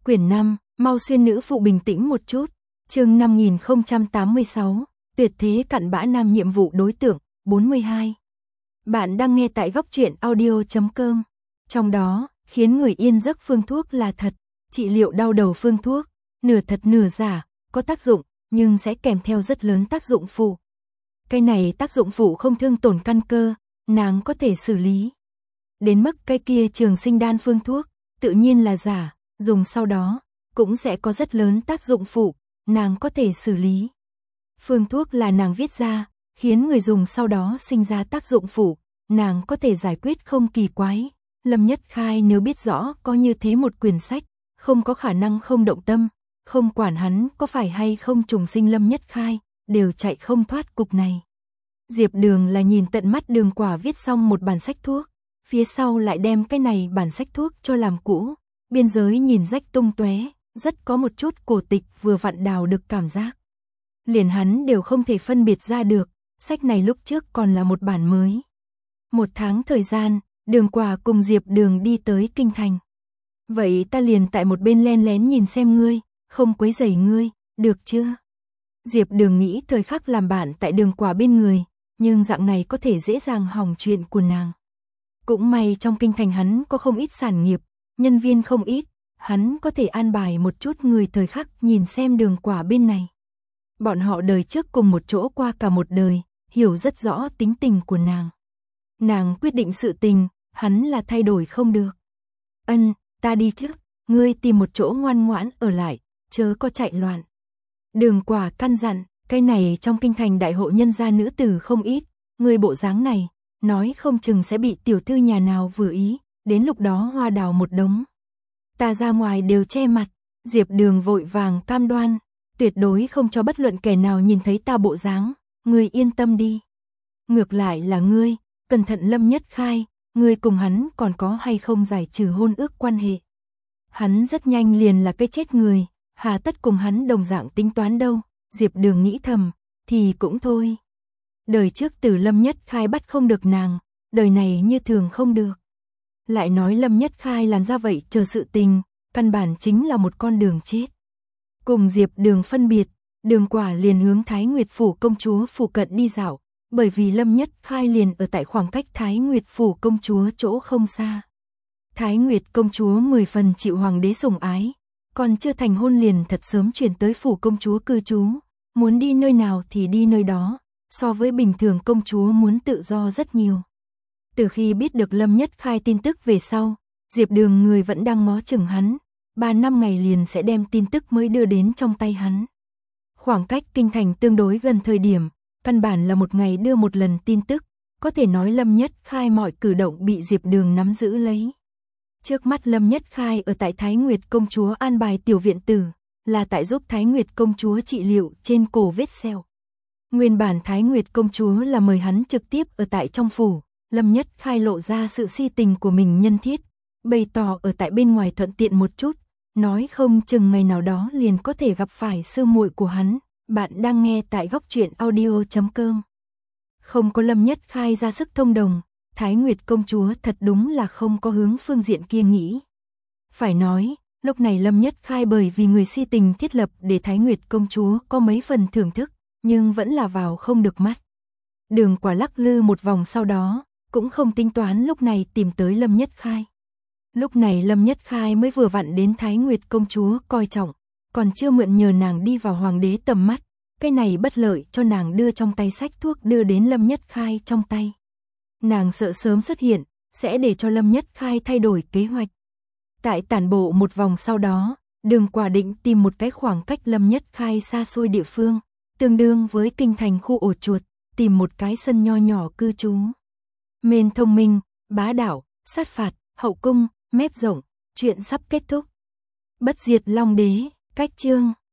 Quyển 5, mau xuyên nữ phụ bình tĩnh một chút. Chương 5086, tuyệt thế cặn bã nam nhiệm vụ đối tượng, 42. Bạn đang nghe tại góc truyện audio.com. Trong đó, khiến người yên giấc phương thuốc là thật, trị liệu đau đầu phương thuốc, nửa thật nửa giả, có tác dụng, nhưng sẽ kèm theo rất lớn tác dụng phụ. Cái này tác dụng phụ không thương tổn căn cơ, nàng có thể xử lý. Đến mức cái kia trường sinh đan phương thuốc, tự nhiên là giả, dùng sau đó, cũng sẽ có rất lớn tác dụng phụ, nàng có thể xử lý. Phương thuốc là nàng viết ra, khiến người dùng sau đó sinh ra tác dụng phụ, nàng có thể giải quyết không kỳ quái. Lâm Nhất Khai nếu biết rõ có như thế một quyển sách, không có khả năng không động tâm, không quản hắn có phải hay không trùng sinh Lâm Nhất Khai, đều chạy không thoát cục này. Diệp Đường là nhìn tận mắt Đường Quả viết xong một bản sách thuốc, phía sau lại đem cái này bản sách thuốc cho làm cũ, biên giới nhìn rách tung tóe, rất có một chút cổ tịch vừa vặn đào được cảm giác. Liền hắn đều không thể phân biệt ra được, sách này lúc trước còn là một bản mới. Một tháng thời gian, Đường Quả cùng Diệp Đường đi tới Kinh Thành. Vậy ta liền tại một bên len lén nhìn xem ngươi, không quấy rầy ngươi, được chưa? Diệp Đường nghĩ thời khắc làm bạn tại Đường Quả bên người, nhưng dạng này có thể dễ dàng hỏng chuyện của nàng. Cũng may trong Kinh Thành hắn có không ít sản nghiệp, nhân viên không ít, hắn có thể an bài một chút người thời khắc nhìn xem Đường Quả bên này. Bọn họ đời trước cùng một chỗ qua cả một đời, hiểu rất rõ tính tình của nàng. Nàng quyết định sự tình, hắn là thay đổi không được. Ân, ta đi trước, ngươi tìm một chỗ ngoan ngoãn ở lại, chớ có chạy loạn. Đường Quả căn dặn, cái này trong Kinh Thành đại hộ nhân gia nữ tử không ít, ngươi bộ dáng này, nói không chừng sẽ bị tiểu thư nhà nào vừa ý, đến lúc đó hoa đào một đống. Ta ra ngoài đều che mặt, Diệp Đường vội vàng cam đoan, tuyệt đối không cho bất luận kẻ nào nhìn thấy ta bộ dáng, ngươi yên tâm đi. Ngược lại là ngươi, cẩn thận Lâm Nhất Khai, ngươi cùng hắn còn có hay không giải trừ hôn ước quan hệ. Hắn rất nhanh liền là cái chết người, hà tất cùng hắn đồng dạng tính toán đâu, Diệp Đường nghĩ thầm, thì cũng thôi. Đời trước từ Lâm Nhất Khai bắt không được nàng, đời này như thường không được. Lại nói Lâm Nhất Khai làm ra vậy chờ sự tình, căn bản chính là một con đường chết. Cùng Diệp Đường phân biệt, Đường Quả liền hướng Thái Nguyệt Phủ công chúa phủ cận đi dạo, bởi vì Lâm Nhất Khai liền ở tại khoảng cách Thái Nguyệt Phủ công chúa chỗ không xa. Thái Nguyệt công chúa 10 phần chịu hoàng đế sủng ái, còn chưa thành hôn liền thật sớm chuyển tới phủ công chúa cư trú, muốn đi nơi nào thì đi nơi đó, so với bình thường công chúa muốn tự do rất nhiều. Từ khi biết được Lâm Nhất Khai tin tức về sau, Diệp Đường người vẫn đang ngó chừng hắn, 3 năm ngày liền sẽ đem tin tức mới đưa đến trong tay hắn. Khoảng cách Kinh Thành tương đối gần thời điểm, căn bản là một ngày đưa một lần tin tức, có thể nói Lâm Nhất Khai mọi cử động bị Diệp Đường nắm giữ lấy. Trước mắt Lâm Nhất Khai ở tại Thái Nguyệt công chúa an bài tiểu viện tử, là tại giúp Thái Nguyệt công chúa trị liệu trên cổ vết sẹo. Nguyên bản Thái Nguyệt công chúa là mời hắn trực tiếp ở tại trong phủ, Lâm Nhất Khai lộ ra sự si tình của mình nhân thiết, bày tỏ ở tại bên ngoài thuận tiện một chút, nói không chừng ngày nào đó liền có thể gặp phải sư muội của hắn. Bạn đang nghe tại góc truyện audio.com. Không có Lâm Nhất Khai ra sức thông đồng, Thái Nguyệt công chúa thật đúng là không có hướng phương diện kia nghĩ. Phải nói, lúc này Lâm Nhất Khai bởi vì người si tình thiết lập để Thái Nguyệt công chúa có mấy phần thưởng thức, nhưng vẫn là vào không được mắt. Đường Quả lắc lư một vòng sau đó, cũng không tính toán lúc này tìm tới Lâm Nhất Khai. Lúc này Lâm Nhất Khai mới vừa vặn đến Thái Nguyệt công chúa coi trọng, còn chưa mượn nhờ nàng đi vào hoàng đế tầm mắt, cái này bất lợi cho nàng đưa trong tay sách thuốc đưa đến Lâm Nhất Khai trong tay. Nàng sợ sớm xuất hiện, sẽ để cho Lâm Nhất Khai thay đổi kế hoạch. Tại tản bộ một vòng sau đó, Đường Quả định tìm một cái khoảng cách Lâm Nhất Khai xa xôi địa phương, tương đương với Kinh Thành khu ổ chuột, tìm một cái sân nho nhỏ cư trú. Mên thông minh, bá đạo, sát phạt, hậu cung, mép rộng, chuyện sắp kết thúc. Bất diệt Long Đế, cách chương